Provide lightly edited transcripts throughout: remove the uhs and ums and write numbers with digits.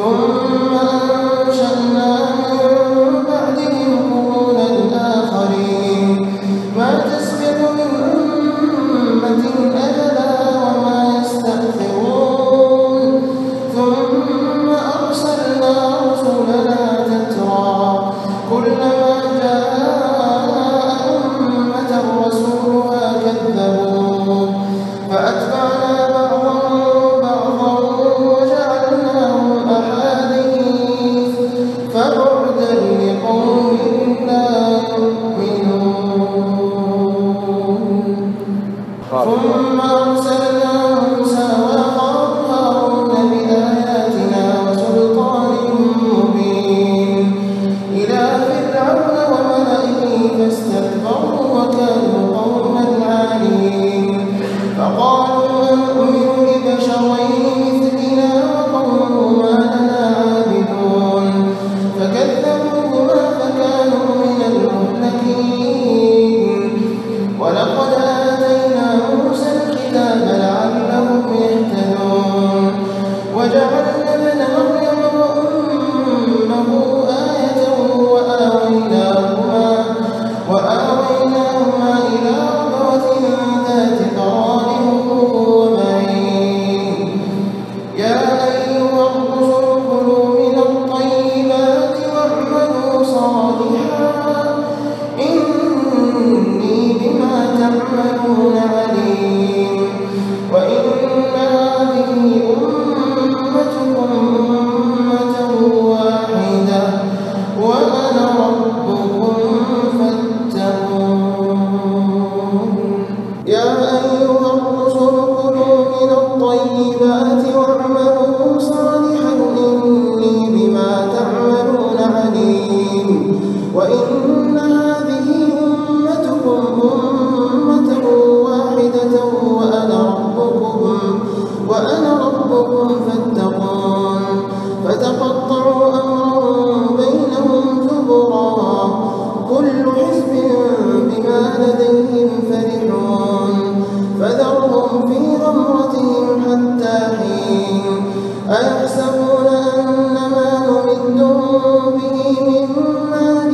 ثم أنشأنا من بعدهم قرونا آخرين ما تسبق من أمة أجلها وما يستأخرون ثم أرسلنا رسلنا تترى كلما جاء أمة رسولها كذبوه فأتبعنا بعضهم بعضا وجعلناهم أحاديث فبعدا لقوم لا يؤمنون. ثم أرسلنا موسى وأخاه هارون بآياتنا وسلطان مبين إلى فرعون وملئه فاستكبروا وكانوا قوما عالين فقالوا أنؤمن لبشرين مثلنا وقومهما لنا عابدون فكذبوهما فكانوا من المهلكين. ولقد آتينا موسى الكتاب لعلهم يهتدون وجعلنا ابن مريم وأمه آية وآويناهما إلى ربوة ذات قرار ومعين. يا أيها الرسل كلوا من الطيبات واعملوا صالحا إني بما تعملون عليم. وإن هذه أمتكم أمة واحدة وأنا ربكم فاتقون. يا أيها الرسل كلوا من الطيبات واعملوا صالحا إني بما تعملون عليم. وإن هذه أمتكم أمة واحدة وأنا ربكم فاتقون. فتقطعوا أمرهم بينهم زبرا كل حزب بما لديهم فرحون فذرهم في غمرتهم حتى حين. أيحسبون أنما نمدهم به من مال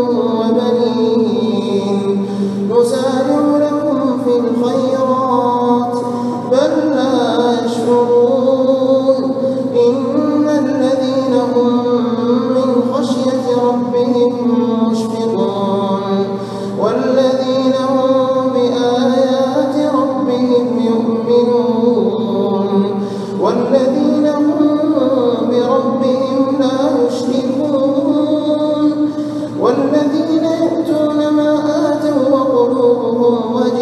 وبنين نسارع لهم في الخيرات بل لا يشعرون. إن الذين هم من خشية ربهم مشفقون والذين هم بآيات ربهم يؤمنون والذين هم بربهم لا يشركون والذين يؤتون ما آتوا وقلوبهم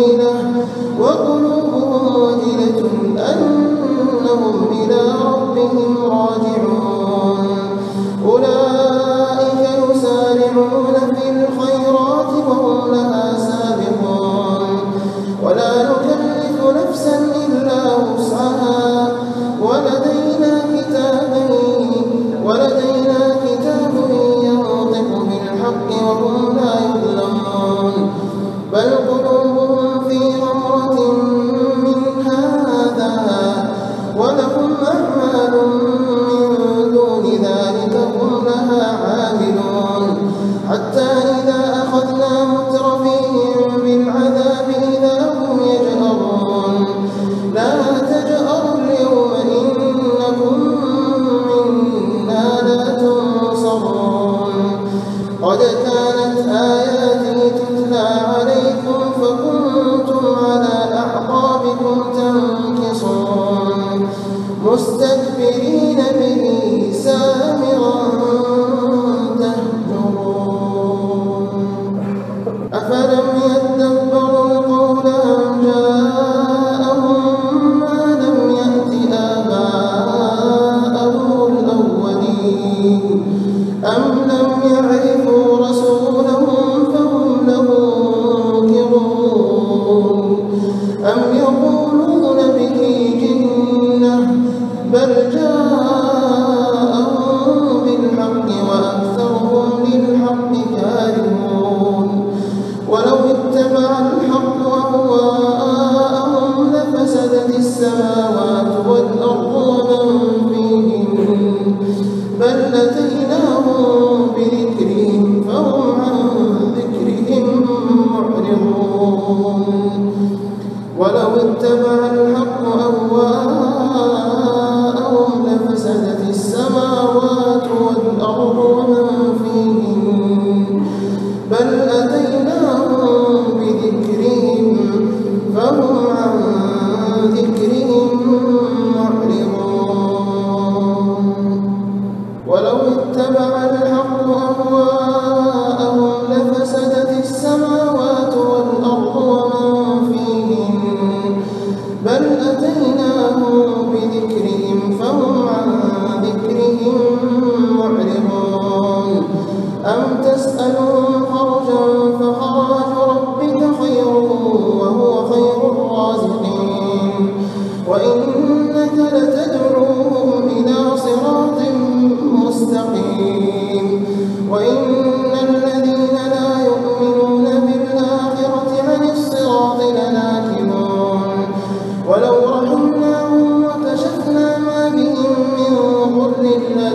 وجلة أنهم إلى ربهم راجعون. أولئك يسارعون في الخيرات وهم لها سابقون ولا نكلف نفسا إلا وسعها ولدينا كتاب ينطق بالحق وهم لا يظلمون. بل قلوبهم في غمرة من هذا ولهم أعمال من دون ذلك هم لها عاملون. حتى إذا أخذنا مترفيهم بالعذاب إذا هم يجأرون. لا تجأروا اليوم إنكم منا لا تنصرون. قد كانت آياتي تتلى عليكم فكنتم على أعقابكم تنكصون مستكبرين به سامرا تهجرون. أفلم يدبروا القول أم جاءهم ما لم يأت آباءهم الأولين أم لم يعرفوا رسولهم فهم له منكرون أم يقولون به جنة بل جاءهم بالحق وأكثرهم للحق كارهون. ولو بل أتيناهم بذكرهم فهم عن ذكرهم معرضون ولو اتبع الحق أهواءهم لفسدت السماوات والأرض ومن فيهن بل أتيناهم بذكرهم فهم عن ذكرهم معرضون ولو اتبع الحق أهواءهم لفسدت السماوات والأرض ومن فيهن بل أتيناهم بذكرهم فهم عن ذكرهم معرضون أم تسألهم خرجا فخراج ربك خير وهو خير الرازقين وإنك لتدعوهم إلى صراط مستقيم وإن الذين لا يؤمنون بالآخرة عن الصراط لناكبون ولو رحمناهم وكشفنا ما بهم من ضر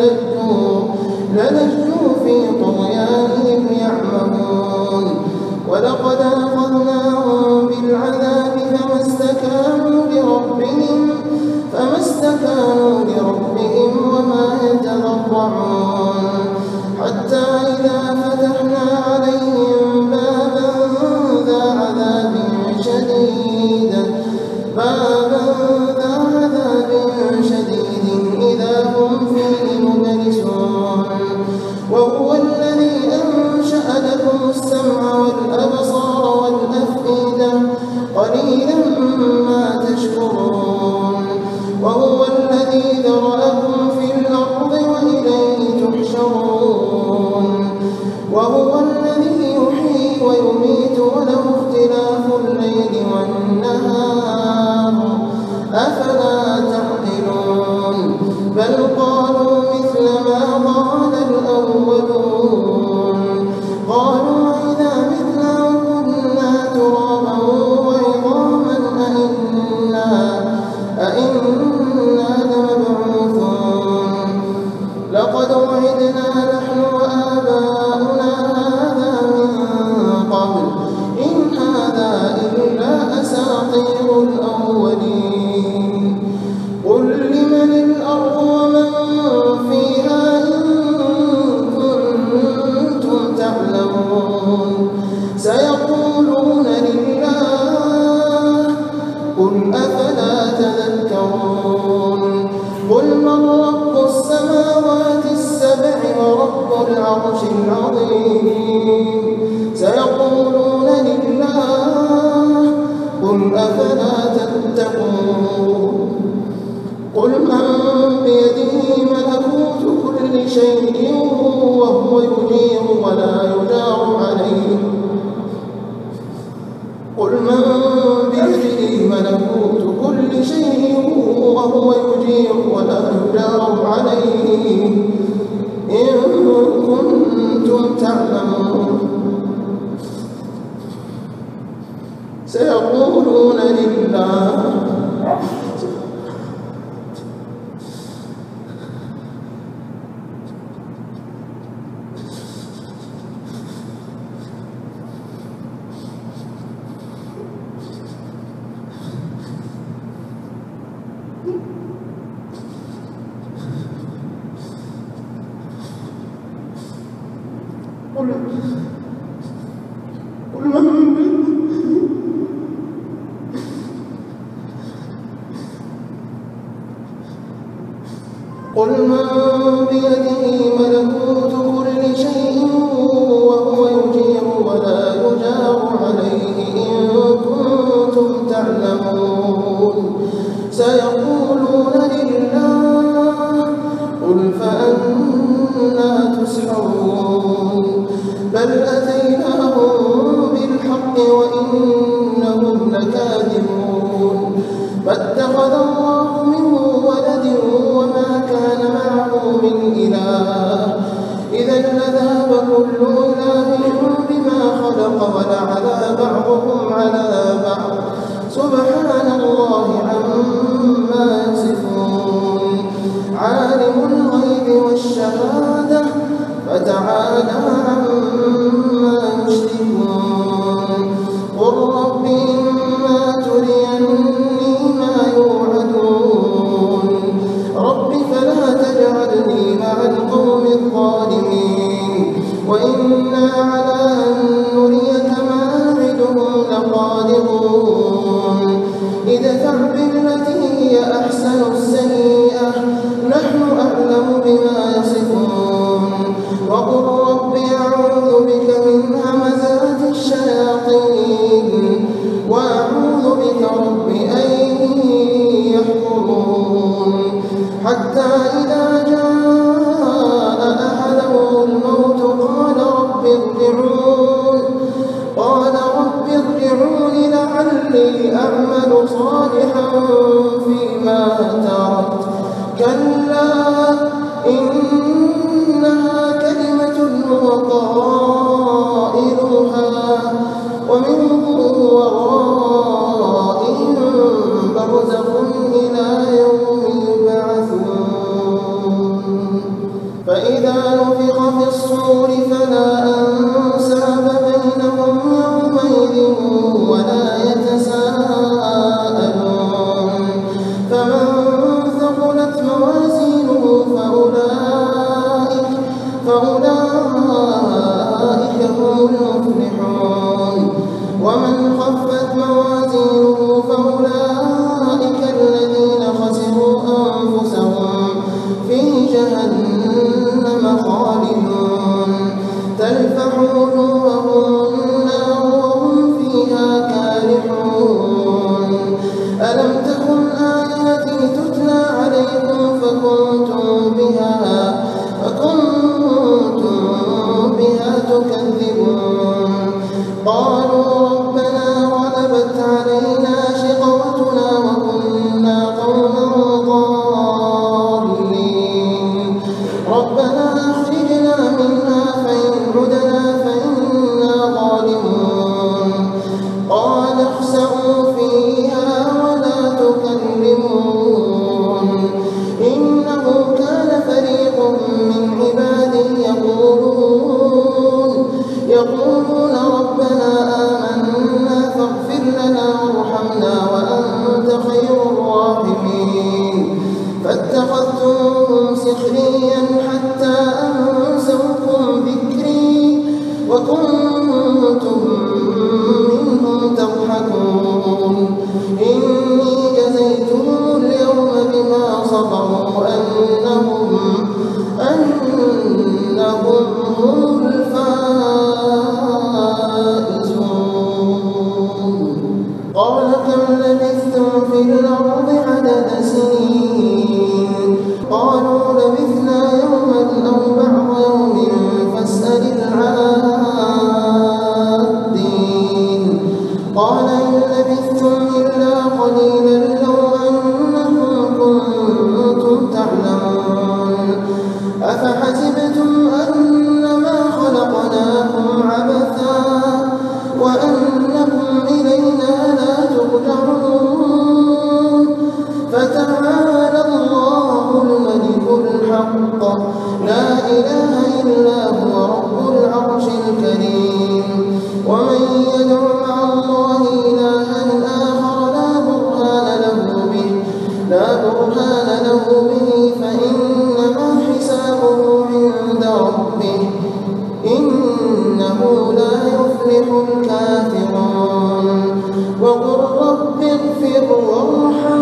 للجوا في طغيانهم يعمهون ولقد أخذناهم بالعذاب فما استكانوا لربهم وما يتضرعون حتى إذا فتحنا عليهم بابا ذا عذاب شديد إذا هم فيه مبلسون وهو الذي أنشأ لكم السمع والأبصار والأفئدة قليلا ما تشكرون وهو الذي ذرأكم في الأرض وإليه تحشرون وهو الذي يحيي ويميت وله اختلاف الليل والنهار أفلا تعقلون بل قالوا مثل ما قال الأولون قالوا إذا متنا وكنا ترابا وعظاما أئنا لمبعوثون لقد وعدنا نحن وآباؤنا هذا من قبل إن هذا إلا أساطير الأولين قل لمن الأرض ومن فيها إن كنتم تعلمون سيقولون لله قل أفلا تذكرون قل من رب السماوات السبع ورب العرش العظيم سيقولون لله قل أفلا تتقون قل من بيده ملكوت كل شيء وهو يجير ولا يجار عليه قل من بيده ملكوت كل شيء وهو يجير ولا يجار عليه إن كنتم تعلمون سيقولون لله قل من بيده ملكوت كل شيء وهو يجير ولا يجار عليه إن كنتم تعلمون سيقولون لله قل فأنا تسحرون بل أتيناهم بالحق وإنهم لكاذبون فاتخذ الله من ولد وما كان معه من إله إذا لذهب كل إله بما خلق ولعلى بعضهم على بعض سبحان الله عما يصفون عالم الغيب والشهادة الشهادة فتعالى عما يشركون قل رب إما تريني ما يوعدون رب فلا تجعلني مع القوم الظالمين وإنا على أن نريك ما نعدهم لقادرون ادفع بالتي هي أحسن السيئة نحن أعلم بما يصفون وقل رب أعوذ بك من همزات الشياطين وأعوذ بك رب أن يحضرون حتى إذا جاء أحدهم الموت قال رب ارجعون لعلي أعمل صالحا فيما تركت كلا إنها كلمة هو قائلها ومن ورائهم برزخ إلى يوم يبعثون فإذا نفخ في الصور فلا أنساب بينهم يومئذ ولا يتساءلون فمن ثقلت موازينه فأولئك هم المفلحون ومن خفت موازينه فأولئك الذين خسروا أنفسهم في جهنم خالدون تلفح وجوههم النار وهم فيها كارحون ألم تكن آياتي تتلى عليكم فكنتم بها تكذبون قالوا ربنا غلبت علينا شقوتنا وكنا قوما ضالين ربنا أخرجنا منها فإن عدنا فإنا ظالمون قال اخسئوا فيها ولا تكلمون إنه كان فريق من عبادي يقولون ربنا آمنا فاغفر لنا وارحمنا وأنت خير الراحمين فاتخذتموهم سخريا حتى أنسوكم ذكري وكنتم منهم تضحكون إني جزيتهم اليوم بما صبروا أنهم هم الفائزون قال كم لبثتم في الأرض عدد سنين قالوا لبثنا يوما أو بعض يوم فاسأل العادين قال إن لبثتم إلا قليلا لو أنكم كنتم تعلمون أفحسبتم أنما خلقناكم عبثا وأنكم إلينا لا ترجعون فتعالى الله الملك الحق لا إله إلا هو رب العرش الكريم ومن يدع مع الله إلها آخر لا برهان له به فإنما حسابه عند ربه إنه لا يفلح الكافرون وقل رب اغفر وارحم